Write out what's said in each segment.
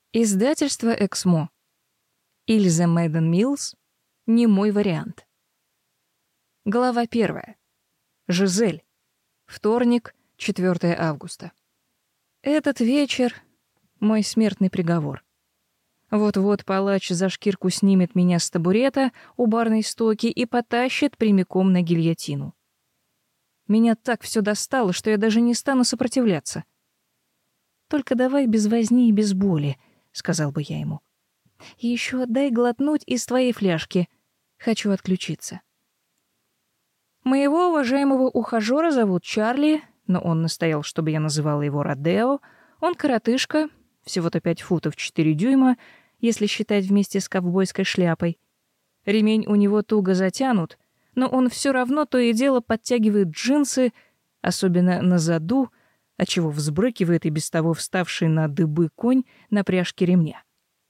Издательство «Эксмо». Ильза Мэдден Миллс. Не мой вариант. Глава 1. Жизель. Вторник, 4 августа. Этот вечер — мой смертный приговор. Вот-вот палач за шкирку снимет меня с табурета у барной стойки и потащит прямиком на гильотину. Меня так все достало, что я даже не стану сопротивляться. «Только давай без возни и без боли», — сказал бы я ему. «И еще дай глотнуть из твоей фляжки. Хочу отключиться». Моего уважаемого ухажёра зовут Чарли, но он настоял, чтобы я называла его Родео. Он коротышка, всего-то 5 футов 4 дюйма, если считать вместе с ковбойской шляпой. Ремень у него туго затянут, но он все равно то и дело подтягивает джинсы, особенно на заду, отчего взбрыкивает и без того вставший на дыбы конь на пряжке ремня.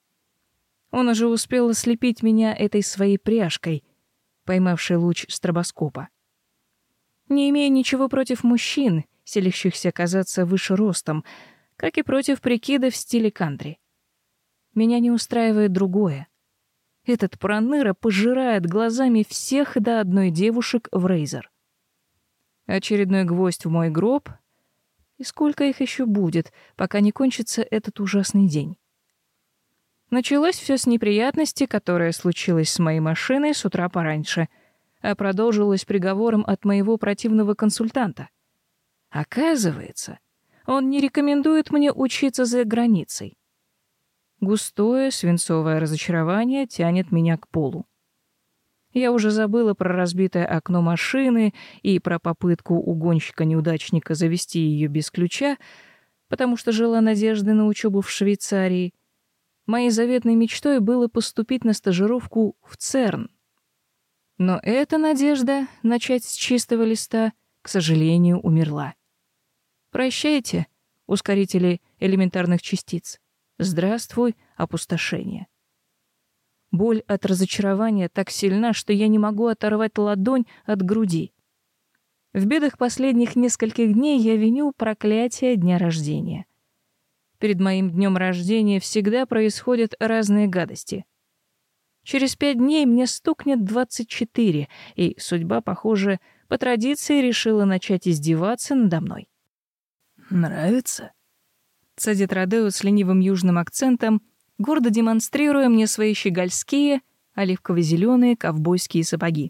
Он уже успел ослепить меня этой своей пряжкой, поймавшей луч стробоскопа. Не имея ничего против мужчин, селящихся казаться выше ростом, как и против прикида в стиле кантри. Меня не устраивает другое. Этот проныра пожирает глазами всех до одной девушек в Рейзер. Очередной гвоздь в мой гроб. И сколько их еще будет, пока не кончится этот ужасный день? Началось все с неприятности, которая случилась с моей машиной с утра пораньше, а продолжилось приговором от моего противного консультанта. Оказывается, он не рекомендует мне учиться за границей. Густое свинцовое разочарование тянет меня к полу. Я уже забыла про разбитое окно машины и про попытку угонщика-неудачника завести ее без ключа, потому что жила надеждой на учебу в Швейцарии. Моей заветной мечтой было поступить на стажировку в ЦЕРН. Но эта надежда начать с чистого листа, к сожалению, умерла. Прощайте, ускорители элементарных частиц. Здравствуй, опустошение. Боль от разочарования так сильна, что я не могу оторвать ладонь от груди. В бедах последних нескольких дней я виню проклятие дня рождения. Перед моим днем рождения всегда происходят разные гадости. Через 5 дней мне стукнет 24, и судьба, похоже, по традиции решила начать издеваться надо мной. «Нравится?» — цедит Родео с ленивым южным акцентом, гордо демонстрируя мне свои щегольские, оливково-зеленые ковбойские сапоги.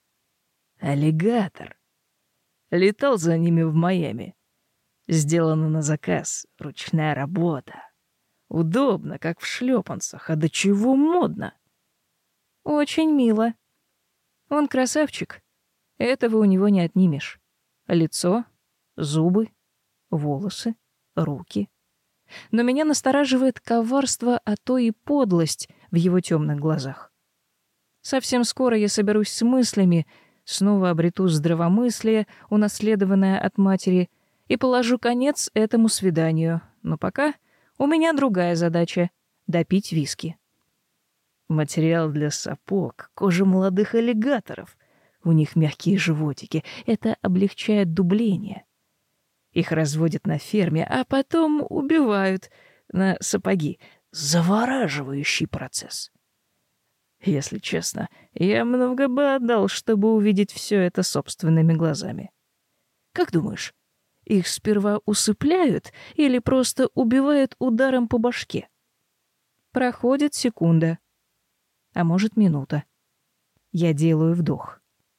«Аллигатор. Летал за ними в Майами. Сделано на заказ, ручная работа. Удобно, как в шлепанцах, а до чего модно». Очень мило. Он красавчик. Этого у него не отнимешь. Лицо, зубы, волосы, руки. Но меня настораживает коварство, а то и подлость в его темных глазах. Совсем скоро я соберусь с мыслями, снова обрету здравомыслие, унаследованное от матери, и положу конец этому свиданию. Но пока у меня другая задача — допить виски. Материал для сапог, кожа молодых аллигаторов. У них мягкие животики. Это облегчает дубление. Их разводят на ферме, а потом убивают на сапоги. Завораживающий процесс. Если честно, я много бы отдал, чтобы увидеть все это собственными глазами. Как думаешь, их сперва усыпляют или просто убивают ударом по башке? Проходит секунда. А может, минута. Я делаю вдох.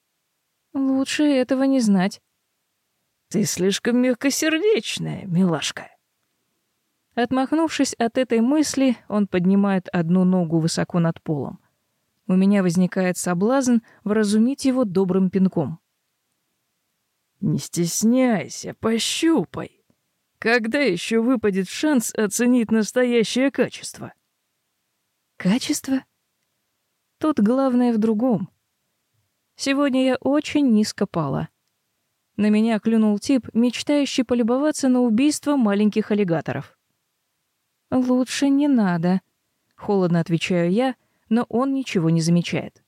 Лучше этого не знать. Ты слишком мягкосердечная, милашка. Отмахнувшись от этой мысли, он поднимает одну ногу высоко над полом. У меня возникает соблазн вразумить его добрым пинком. Не стесняйся, пощупай. Когда еще выпадет шанс оценить настоящее качество? Качество? Тут главное в другом. Сегодня я очень низко пала. На меня клюнул тип, мечтающий полюбоваться на убийство маленьких аллигаторов. «Лучше не надо», — холодно отвечаю я, но он ничего не замечает.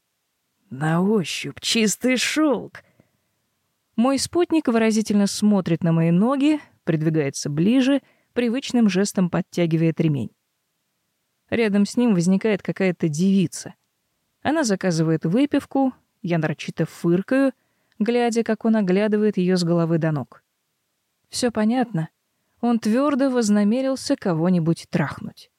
На ощупь чистый шелк. Мой спутник выразительно смотрит на мои ноги, придвигается ближе, привычным жестом подтягивает ремень. Рядом с ним возникает какая-то девица. Она заказывает выпивку, я нарочито фыркаю, глядя, как он оглядывает ее с головы до ног. Все понятно. Он твердо вознамерился кого-нибудь трахнуть.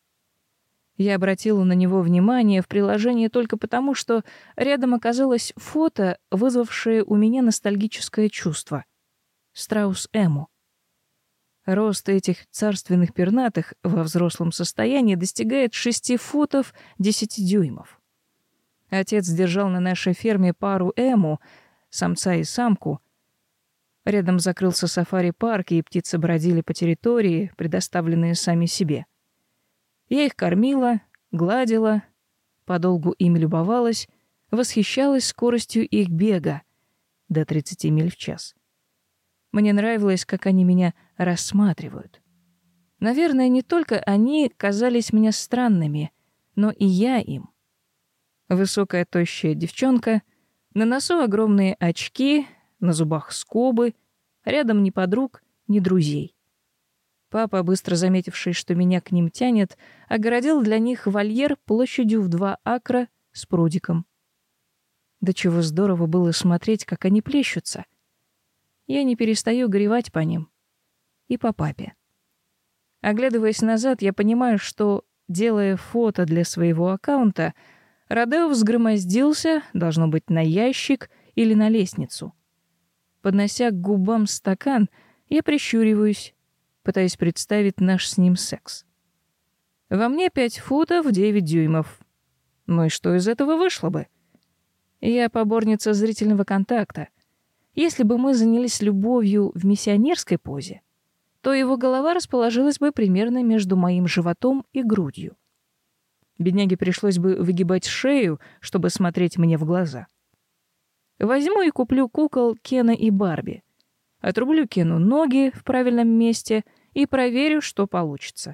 Я обратила на него внимание в приложении только потому, что рядом оказалось фото, вызвавшее у меня ностальгическое чувство. Страус Эму. Рост этих царственных пернатых во взрослом состоянии достигает 6 футов 10 дюймов. Отец держал на нашей ферме пару Эму, самца и самку. Рядом закрылся сафари-парк, и птицы бродили по территории, предоставленные сами себе. Я их кормила, гладила, подолгу ими любовалась, восхищалась скоростью их бега до 30 миль в час. Мне нравилось, как они меня рассматривают. Наверное, не только они казались мне странными, но и я им. Высокая тощая девчонка, на носу огромные очки, на зубах скобы, рядом ни подруг, ни друзей. Папа, быстро заметивший, что меня к ним тянет, огородил для них вольер площадью в 2 акра с прудиком. До чего здорово было смотреть, как они плещутся. Я не перестаю горевать по ним. И по папе. Оглядываясь назад, я понимаю, что, делая фото для своего аккаунта, Родео взгромоздился, должно быть, на ящик или на лестницу. Поднося к губам стакан, я прищуриваюсь, пытаясь представить наш с ним секс. Во мне 5 футов 9 дюймов. Ну и что из этого вышло бы? Я поборница зрительного контакта. Если бы мы занялись любовью в миссионерской позе, то его голова расположилась бы примерно между моим животом и грудью. Бедняге пришлось бы выгибать шею, чтобы смотреть мне в глаза. Возьму и куплю кукол Кена и Барби. Отрублю Кену ноги в правильном месте и проверю, что получится.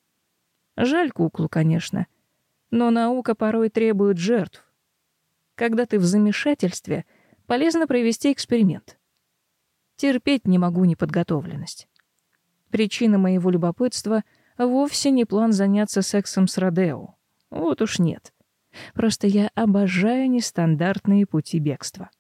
Жаль куклу, конечно, но наука порой требует жертв. Когда ты в замешательстве, полезно провести эксперимент. Терпеть не могу неподготовленность. Причина моего любопытства вовсе не план заняться сексом с Родео. Вот уж нет. Просто я обожаю нестандартные пути бегства.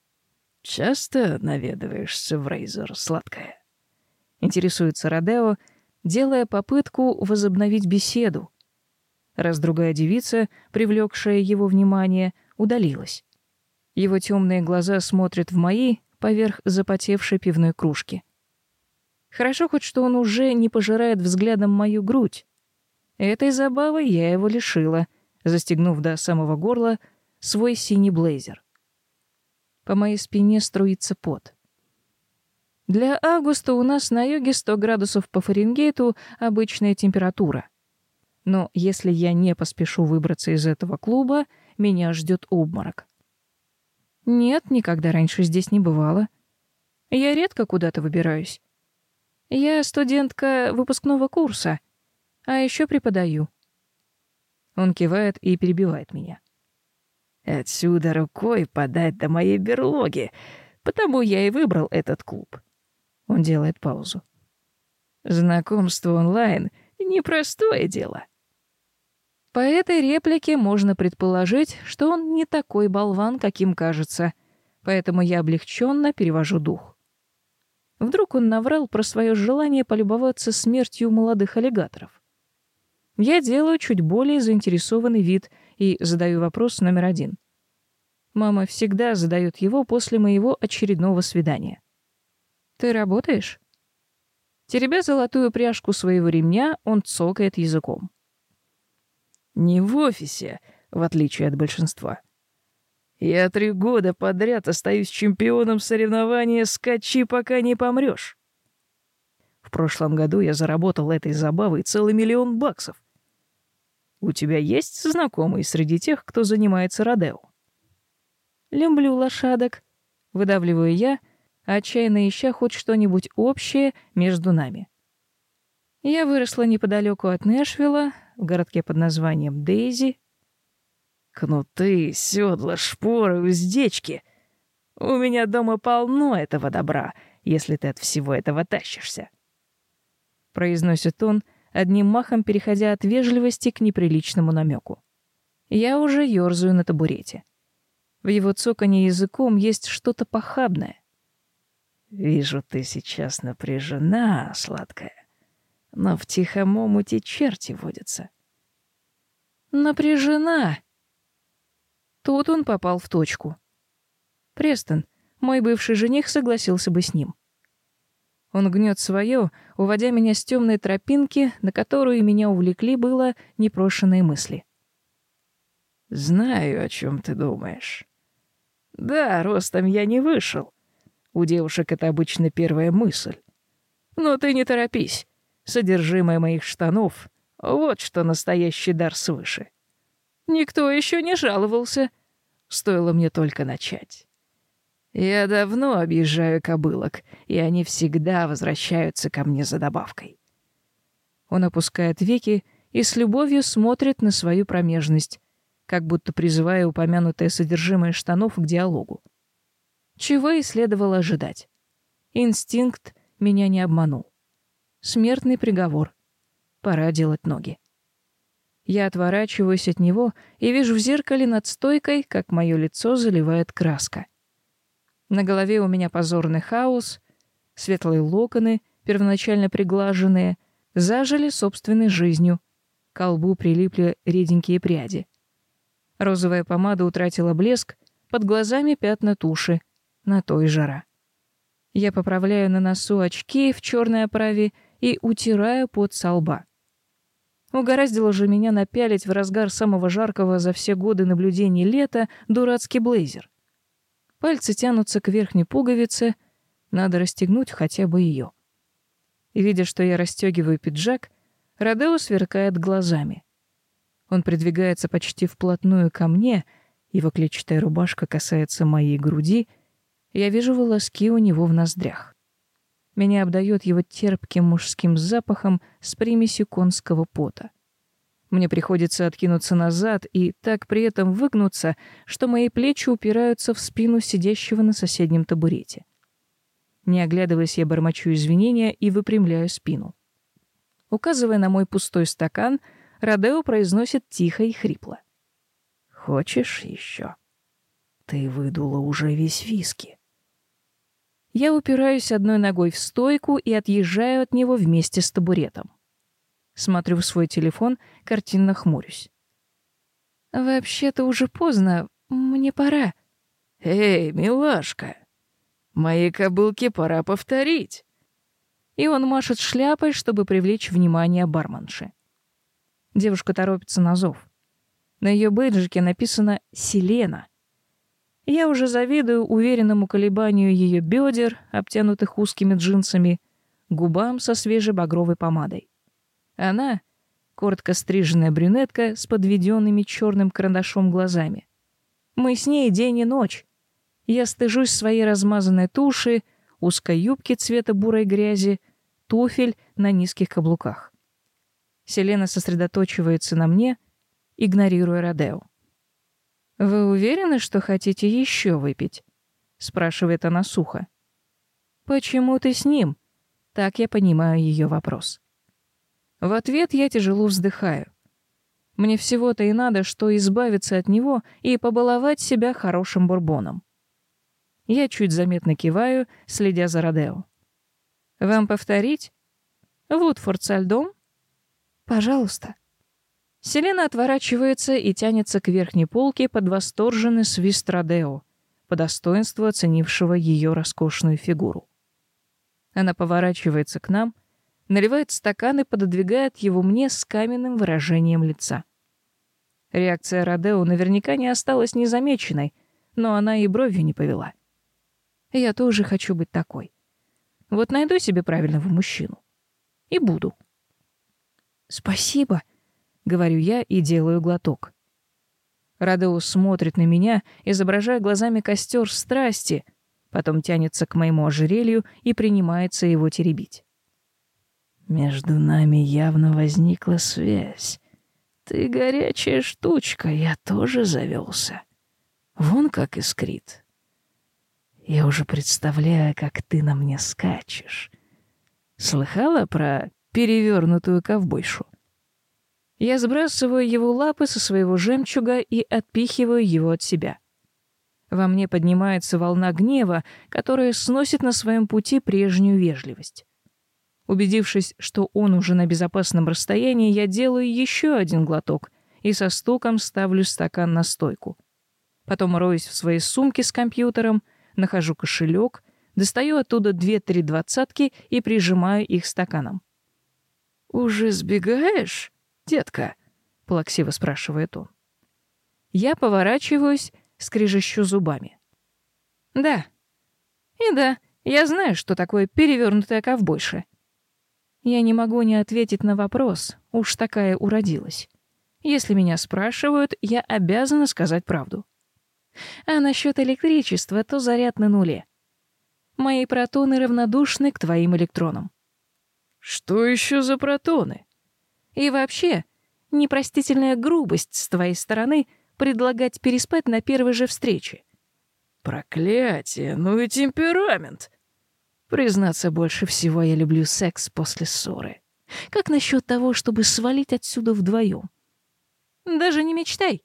«Часто наведываешься в Рейзер, сладкая?» Интересуется Родео, делая попытку возобновить беседу. Раз другая девица, привлекшая его внимание, удалилась. Его темные глаза смотрят в мои поверх запотевшей пивной кружки. Хорошо хоть, что он уже не пожирает взглядом мою грудь. Этой забавой я его лишила, застегнув до самого горла свой синий блейзер. По моей спине струится пот. Для августа у нас на юге 100 градусов по Фаренгейту обычная температура. Но если я не поспешу выбраться из этого клуба, меня ждет обморок. Нет, никогда раньше здесь не бывало. Я редко куда-то выбираюсь. Я студентка выпускного курса, а еще преподаю. Он кивает и перебивает меня. Отсюда рукой подать до моей берлоги, потому я и выбрал этот клуб. Он делает паузу. Знакомство онлайн — непростое дело. По этой реплике можно предположить, что он не такой болван, каким кажется, поэтому я облегченно перевожу дух. Вдруг он наврал про свое желание полюбоваться смертью молодых аллигаторов. Я делаю чуть более заинтересованный вид и задаю вопрос номер 1. Мама всегда задает его после моего очередного свидания. «Ты работаешь?» Теребя золотую пряжку своего ремня, он цокает языком. Не в офисе, в отличие от большинства. Я 3 года подряд остаюсь чемпионом соревнования «Скачи, пока не помрёшь». В прошлом году я заработал этой забавой целый $1 миллион. У тебя есть знакомые среди тех, кто занимается родео? «Люблю лошадок», — выдавливаю я, отчаянно ища хоть что-нибудь общее между нами. Я выросла неподалеку от Нэшвилла, в городке под названием Дейзи. Кнуты, седла, шпоры, уздечки. У меня дома полно этого добра, если ты от всего этого тащишься. Произносит он, одним махом переходя от вежливости к неприличному намеку. Я уже ёрзаю на табурете. В его цоканье языком есть что-то похабное. «Вижу, ты сейчас напряжена, сладкая, но в тихом омуте черти водятся». «Напряжена!» Тут он попал в точку. Престон, мой бывший жених, согласился бы с ним. Он гнет свое, уводя меня с темной тропинки, на которую меня увлекли было непрошенные мысли. «Знаю, о чем ты думаешь. Да, ростом я не вышел. У девушек это обычно первая мысль. Но ты не торопись. Содержимое моих штанов — вот что настоящий дар свыше. Никто еще не жаловался. Стоило мне только начать. Я давно объезжаю кобылок, и они всегда возвращаются ко мне за добавкой». Он опускает веки и с любовью смотрит на свою промежность, как будто призывая упомянутое содержимое штанов к диалогу. Чего и следовало ожидать. Инстинкт меня не обманул. Смертный приговор. Пора делать ноги. Я отворачиваюсь от него и вижу в зеркале над стойкой, как мое лицо заливает краска. На голове у меня позорный хаос, светлые локоны, первоначально приглаженные, зажили собственной жизнью, к колбу прилипли реденькие пряди. Розовая помада утратила блеск, под глазами пятна туши, на то и жара. Я поправляю на носу очки в черной оправе и утираю пот со лба. Угораздило же меня напялить в разгар самого жаркого за все годы наблюдений лета дурацкий блейзер. Пальцы тянутся к верхней пуговице, надо расстегнуть хотя бы ее. И, видя, что я расстегиваю пиджак, Родео сверкает глазами. Он придвигается почти вплотную ко мне, его клетчатая рубашка касается моей груди, я вижу волоски у него в ноздрях. Меня обдает его терпким мужским запахом с примесью конского пота. Мне приходится откинуться назад и так при этом выгнуться, что мои плечи упираются в спину сидящего на соседнем табурете. Не оглядываясь, я бормочу извинения и выпрямляю спину. Указывая на мой пустой стакан, Родео произносит тихо и хрипло: «Хочешь еще? Ты выдула уже весь виски». Я упираюсь одной ногой в стойку и отъезжаю от него вместе с табуретом. Смотрю в свой телефон, картинно хмурюсь. «Вообще-то уже поздно, мне пора». «Эй, милашка, моей кобылке пора повторить». И он машет шляпой, чтобы привлечь внимание барменши. Девушка торопится на зов. На ее бейджике написано «Селена». Я уже завидую уверенному колебанию ее бедер, обтянутых узкими джинсами, губам со свежей багровой помадой. Она — коротко стриженная брюнетка с подведенными черным карандашом глазами. Мы с ней день и ночь. Я стыжусь своей размазанной туши, узкой юбки цвета бурой грязи, туфель на низких каблуках. Селена сосредоточивается на мне, игнорируя Родео. «Вы уверены, что хотите еще выпить?» — спрашивает она сухо. «Почему ты с ним?» — так я понимаю ее вопрос. В ответ я тяжело вздыхаю. Мне всего-то и надо, что избавиться от него и побаловать себя хорошим бурбоном. Я чуть заметно киваю, следя за Родео. «Вам повторить? Вудфорд со льдом?» «Пожалуйста». Селена отворачивается и тянется к верхней полке под восторженный свист Родео, по достоинству оценившего ее роскошную фигуру. Она поворачивается к нам, наливает стакан и пододвигает его мне с каменным выражением лица. Реакция Родео наверняка не осталась незамеченной, но она и бровью не повела. Я тоже хочу быть такой. Вот найду себе правильного мужчину. И буду. «Спасибо», — говорю я и делаю глоток. Родео смотрит на меня, изображая глазами костер страсти, потом тянется к моему ожерелью и принимается его теребить. «Между нами явно возникла связь. Ты горячая штучка, я тоже завелся. Вон как искрит. Я уже представляю, как ты на мне скачешь. Слыхала про перевернутую ковбойшу. Я сбрасываю его лапы со своего жемчуга и отпихиваю его от себя. Во мне поднимается волна гнева, которая сносит на своем пути прежнюю вежливость. Убедившись, что он уже на безопасном расстоянии, я делаю еще один глоток и со стуком ставлю стакан на стойку. Потом роюсь в своей сумке с компьютером, нахожу кошелек, достаю оттуда 2-3 двадцатки и прижимаю их стаканом. «Уже сбегаешь, детка?» — плаксиво спрашивает он. Я поворачиваюсь, скрежещу зубами. «Да. И да, я знаю, что такое перевернутая ковбойша». Я не могу не ответить на вопрос, уж такая уродилась. Если меня спрашивают, я обязана сказать правду. А насчет электричества, то заряд на нуле. Мои протоны равнодушны к твоим электронам. Что еще за протоны? И вообще, непростительная грубость с твоей стороны предлагать переспать на первой же встрече. Проклятие, ну и темперамент. Признаться, больше всего я люблю секс после ссоры. Как насчет того, чтобы свалить отсюда вдвоем? Даже не мечтай.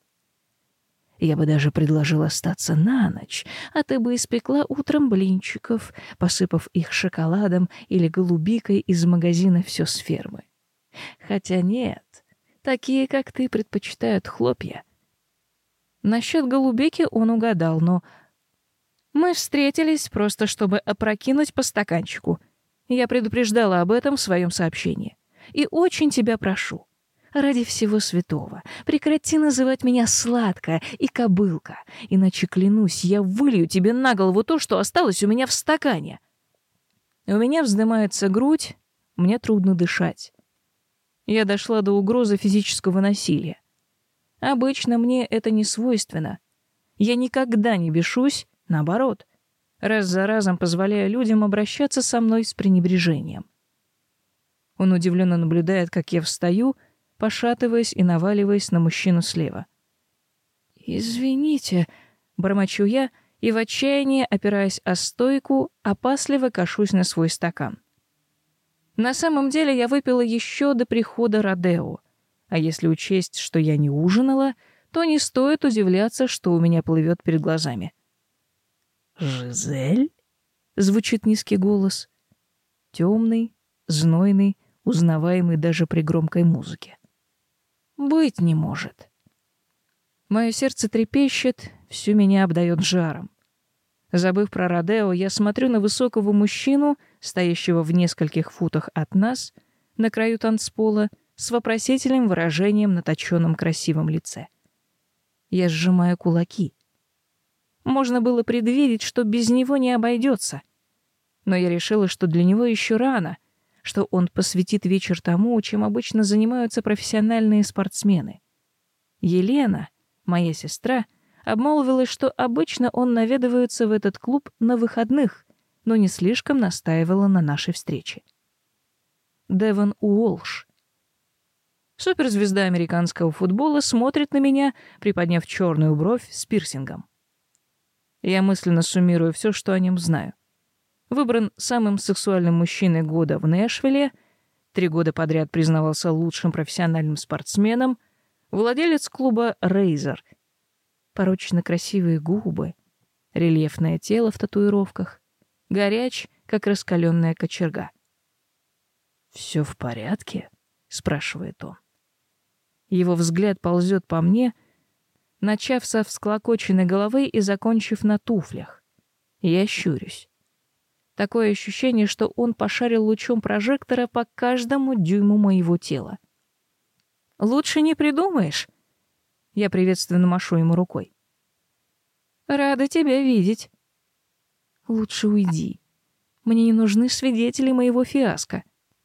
Я бы даже предложил остаться на ночь, а ты бы испекла утром блинчиков, посыпав их шоколадом или голубикой из магазина «Всё с фермы». Хотя нет, такие, как ты, предпочитают хлопья. Насчет голубики он угадал, но... Мы встретились просто, чтобы опрокинуть по стаканчику. Я предупреждала об этом в своем сообщении. И очень тебя прошу, ради всего святого, прекрати называть меня сладкая и кобылка, иначе, клянусь, я вылью тебе на голову то, что осталось у меня в стакане. У меня вздымается грудь, мне трудно дышать. Я дошла до угрозы физического насилия. Обычно мне это не свойственно. Я никогда не бешусь, наоборот, раз за разом позволяя людям обращаться со мной с пренебрежением. Он удивленно наблюдает, как я встаю, пошатываясь и наваливаясь на мужчину слева. «Извините», — бормочу я и в отчаянии, опираясь о стойку, опасливо кашусь на свой стакан. На самом деле я выпила еще до прихода Родео, а если учесть, что я не ужинала, то не стоит удивляться, что у меня плывет перед глазами. «Жизель?» — звучит низкий голос. Темный, знойный, узнаваемый даже при громкой музыке. Быть не может. Мое сердце трепещет, всё меня обдает жаром. Забыв про Родео, я смотрю на высокого мужчину, стоящего в нескольких футах от нас, на краю танцпола, с вопросительным выражением на точёном красивом лице. Я сжимаю кулаки. Можно было предвидеть, что без него не обойдется. Но я решила, что для него еще рано, что он посвятит вечер тому, чем обычно занимаются профессиональные спортсмены. Елена, моя сестра, обмолвилась, что обычно он наведывается в этот клуб на выходных, но не слишком настаивала на нашей встрече. Девон Уолш. Суперзвезда американского футбола смотрит на меня, приподняв черную бровь с пирсингом. Я мысленно суммирую все, что о нем знаю. Выбран самым сексуальным мужчиной года в Нэшвилле, 3 года подряд признавался лучшим профессиональным спортсменом, владелец клуба «Рейзер», порочно красивые губы, рельефное тело в татуировках, горяч, как раскаленная кочерга. «Все в порядке?» — спрашивает он. Его взгляд ползет по мне, начав со всклокоченной головы и закончив на туфлях. Я щурюсь. Такое ощущение, что он пошарил лучом прожектора по каждому дюйму моего тела. «Лучше не придумаешь?» Я приветственно машу ему рукой. «Рада тебя видеть». «Лучше уйди. Мне не нужны свидетели моего фиаско».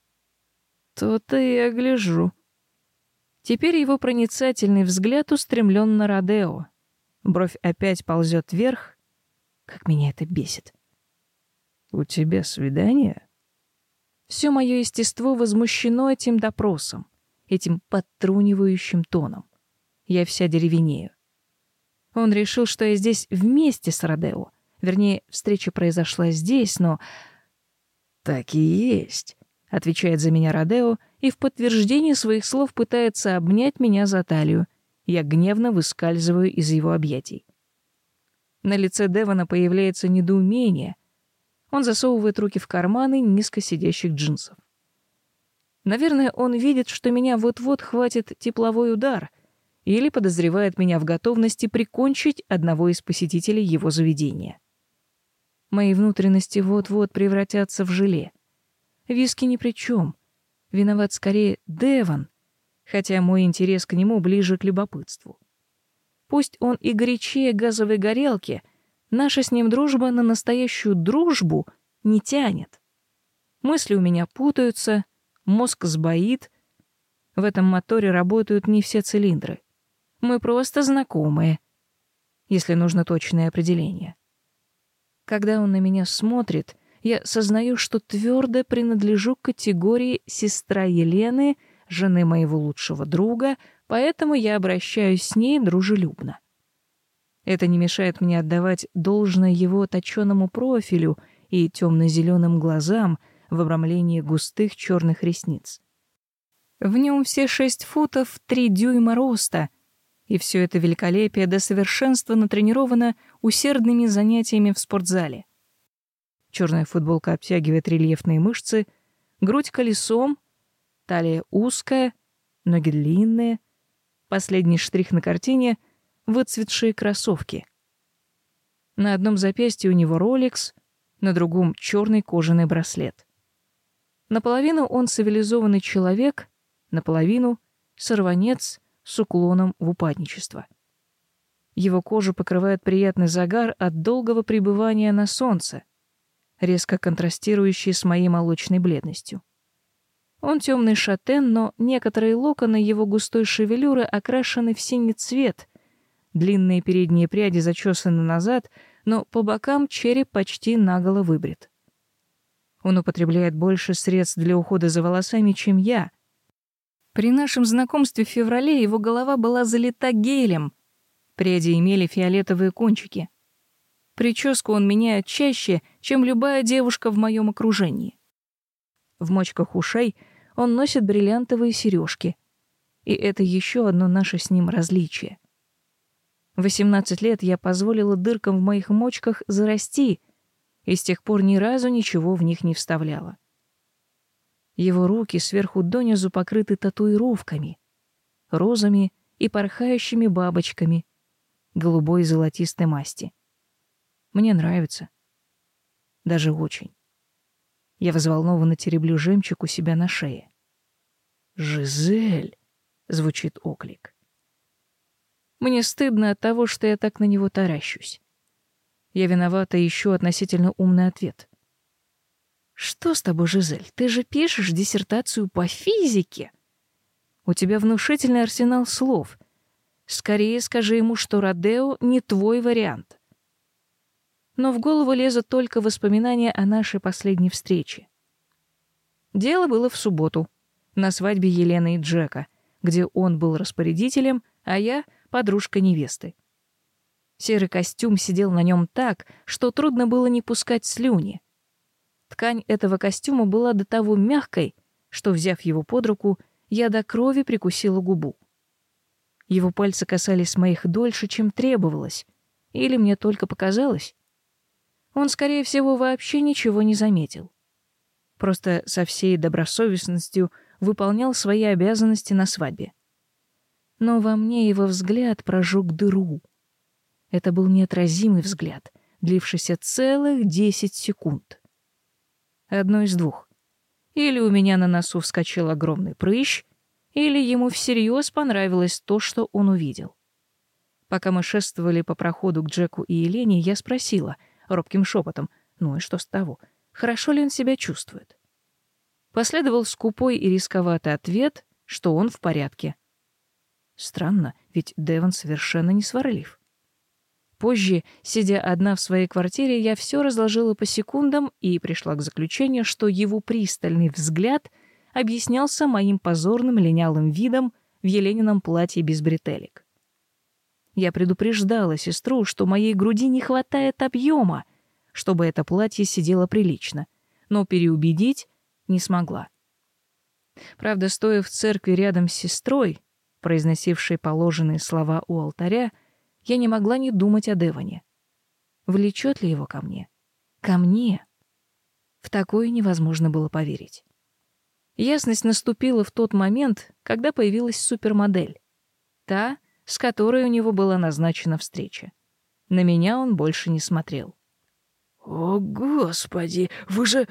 «То-то я гляжу». Теперь его проницательный взгляд устремлен на Родео. Бровь опять ползет вверх. Как меня это бесит. «У тебя свидание?» Все мое естество возмущено этим допросом, этим подтрунивающим тоном. Я вся деревенею. Он решил, что я здесь вместе с Родео. Вернее, встреча произошла здесь, но... «Так и есть», — отвечает за меня Родео и в подтверждение своих слов пытается обнять меня за талию. Я гневно выскальзываю из его объятий. На лице Девона появляется недоумение. Он засовывает руки в карманы низко сидящих джинсов. Наверное, он видит, что меня вот-вот хватит тепловой удар, или подозревает меня в готовности прикончить одного из посетителей его заведения. Мои внутренности вот-вот превратятся в желе. Виски ни при чем. Виноват скорее Девон, хотя мой интерес к нему ближе к любопытству. Пусть он и горячее газовой горелки, наша с ним дружба на настоящую дружбу не тянет. Мысли у меня путаются, мозг сбоит. В этом моторе работают не все цилиндры. Мы просто знакомые, если нужно точное определение. Когда он на меня смотрит, я сознаю, что твердо принадлежу к категории сестра Елены, жены моего лучшего друга, поэтому я обращаюсь с ней дружелюбно. Это не мешает мне отдавать должное его точеному профилю и темно-зеленым глазам в обрамлении густых черных ресниц. В нем все 6 футов 3 дюйма роста, и все это великолепие до совершенства натренировано усердными занятиями в спортзале. Черная футболка обтягивает рельефные мышцы, грудь колесом, талия узкая, ноги длинные. Последний штрих на картине — выцветшие кроссовки. На одном запястье у него Rolex, на другом — черный кожаный браслет. Наполовину он цивилизованный человек, наполовину — сорванец с уклоном в упадничество. Его кожу покрывает приятный загар от долгого пребывания на солнце, резко контрастирующий с моей молочной бледностью. Он темный шатен, но некоторые локоны его густой шевелюры окрашены в синий цвет, длинные передние пряди зачесаны назад, но по бокам череп почти наголо выбрит. Он употребляет больше средств для ухода за волосами, чем я. При нашем знакомстве в феврале его голова была залита гелем, пряди имели фиолетовые кончики. Прическу он меняет чаще, чем любая девушка в моем окружении. В мочках ушей он носит бриллиантовые сережки, и это еще одно наше с ним различие. В 18 лет я позволила дыркам в моих мочках зарасти, и с тех пор ни разу ничего в них не вставляла. Его руки сверху донизу покрыты татуировками, розами и порхающими бабочками голубой и золотистой масти. Мне нравится. Даже очень. Я взволнованно тереблю жемчуг у себя на шее. «Жизель!» — звучит оклик. Мне стыдно от того, что я так на него таращусь. Я виновата еще относительно умный ответ. «Что с тобой, Жизель? Ты же пишешь диссертацию по физике. У тебя внушительный арсенал слов. Скорее скажи ему, что Родео не твой вариант». Но в голову лезут только воспоминания о нашей последней встрече. Дело было в субботу, на свадьбе Елены и Джека, где он был распорядителем, а я — подружка невесты. Серый костюм сидел на нем так, что трудно было не пускать слюни. Ткань этого костюма была до того мягкой, что, взяв его под руку, я до крови прикусила губу. Его пальцы касались моих дольше, чем требовалось, или мне только показалось. Он, скорее всего, вообще ничего не заметил. Просто со всей добросовестностью выполнял свои обязанности на свадьбе. Но во мне его взгляд прожег дыру. Это был неотразимый взгляд, длившийся целых 10 секунд. Одно из двух. Или у меня на носу вскочил огромный прыщ, или ему всерьез понравилось то, что он увидел. Пока мы шествовали по проходу к Джеку и Елене, я спросила робким шепотом: «Ну и что с того? Хорошо ли он себя чувствует?» Последовал скупой и рисковатый ответ, что он в порядке. Странно, ведь Девон совершенно не сварлив. Позже, сидя одна в своей квартире, я все разложила по секундам и пришла к заключению, что его пристальный взгляд объяснялся моим позорным линялым видом в Еленином платье без бретелек. Я предупреждала сестру, что моей груди не хватает объема, чтобы это платье сидело прилично, но переубедить не смогла. Правда, стоя в церкви рядом с сестрой, произносившей положенные слова у алтаря, я не могла не думать о Девоне. Влечет ли его ко мне? Ко мне? В такое невозможно было поверить. Ясность наступила в тот момент, когда появилась супермодель. Та, с которой у него была назначена встреча. На меня он больше не смотрел. «О, Господи! Вы же...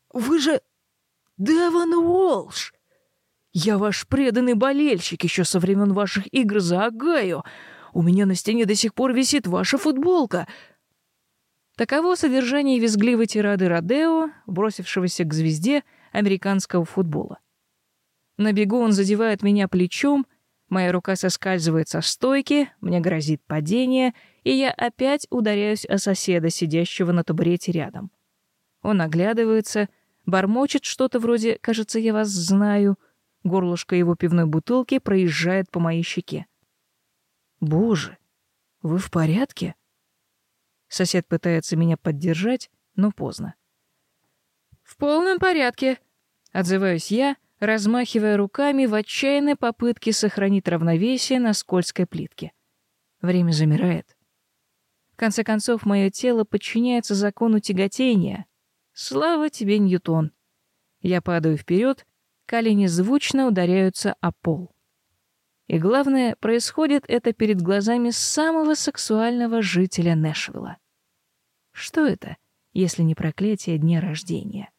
Девон Уолш! Я ваш преданный болельщик еще со времен ваших игр за Огайо. У меня на стене до сих пор висит ваша футболка». Таково содержание визгливой тирады Родео, бросившегося к звезде американского футбола. На бегу он задевает меня плечом, моя рука соскальзывает со стойки, мне грозит падение, и я опять ударяюсь о соседа, сидящего на табурете рядом. Он оглядывается, бормочет что-то вроде «кажется, я вас знаю», горлышко его пивной бутылки проезжает по моей щеке. «Боже, вы в порядке?» Сосед пытается меня поддержать, но поздно. «В полном порядке», — отзываюсь я, размахивая руками в отчаянной попытке сохранить равновесие на скользкой плитке. Время замирает. В конце концов, мое тело подчиняется закону тяготения. Слава тебе, Ньютон. Я падаю вперед, колени звучно ударяются о пол. И главное, происходит это перед глазами самого сексуального жителя Нэшвилла. Что это, если не проклятие дня рождения?